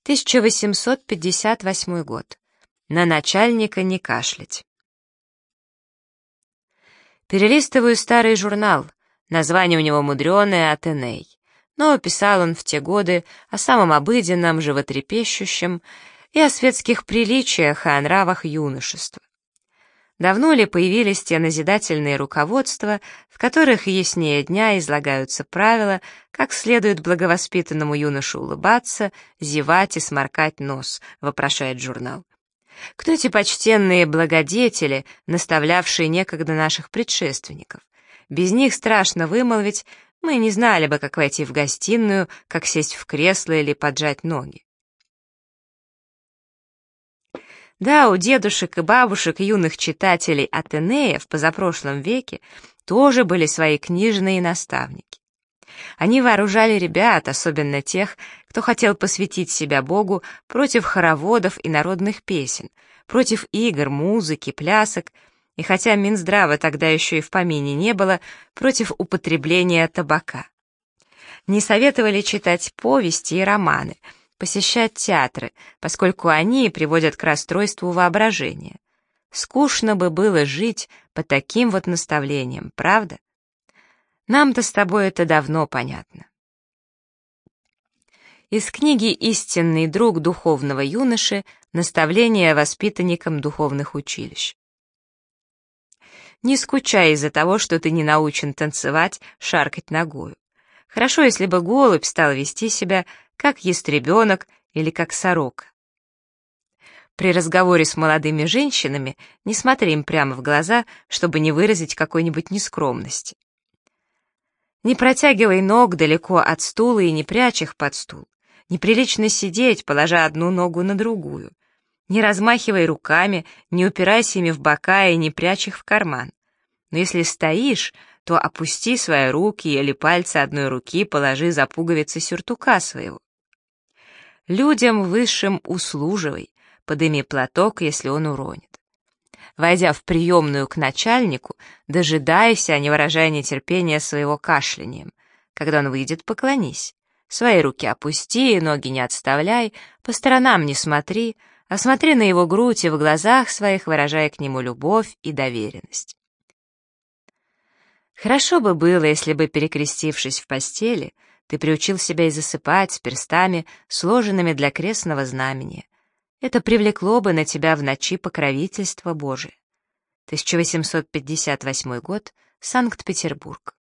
1858 год. На начальника не кашлять. Перелистываю старый журнал. Название у него мудреное «Атеней». Но писал он в те годы о самом обыденном, животрепещущем и о светских приличиях и о нравах юношества. Давно ли появились те назидательные руководства, в которых яснее дня излагаются правила, как следует благовоспитанному юноше улыбаться, зевать и сморкать нос, вопрошает журнал. Кто эти почтенные благодетели, наставлявшие некогда наших предшественников? Без них страшно вымолвить, мы не знали бы, как войти в гостиную, как сесть в кресло или поджать ноги. Да, у дедушек и бабушек юных читателей Атенея в позапрошлом веке тоже были свои книжные наставники. Они вооружали ребят, особенно тех, кто хотел посвятить себя Богу, против хороводов и народных песен, против игр, музыки, плясок, и хотя Минздрава тогда еще и в помине не было, против употребления табака. Не советовали читать повести и романы, посещать театры, поскольку они приводят к расстройству воображения. Скучно бы было жить по таким вот наставлениям, правда? Нам-то с тобой это давно понятно. Из книги «Истинный друг духовного юноши. Наставления воспитанникам духовных училищ». Не скучай из-за того, что ты не научен танцевать, шаркать ногою. Хорошо, если бы голубь стал вести себя как ястребенок или как сорока. При разговоре с молодыми женщинами не смотри им прямо в глаза, чтобы не выразить какой-нибудь нескромности. Не протягивай ног далеко от стула и не прячь их под стул. Неприлично сидеть, положа одну ногу на другую. Не размахивай руками, не упирайся ими в бока и не прячь их в карман. Но если стоишь, то опусти свои руки или пальцы одной руки положи за пуговицы сюртука своего. Людям высшим услуживай, подыми платок, если он уронит. Войдя в приемную к начальнику, дожидайся, не выражая нетерпения своего кашлянием. Когда он выйдет, поклонись. Свои руки опусти, ноги не отставляй, по сторонам не смотри, а смотри на его грудь и в глазах своих, выражая к нему любовь и доверенность. Хорошо бы было, если бы, перекрестившись в постели, ты приучил себя и засыпать с перстами, сложенными для крестного знамения. Это привлекло бы на тебя в ночи покровительство Божие. 1858 год, Санкт-Петербург.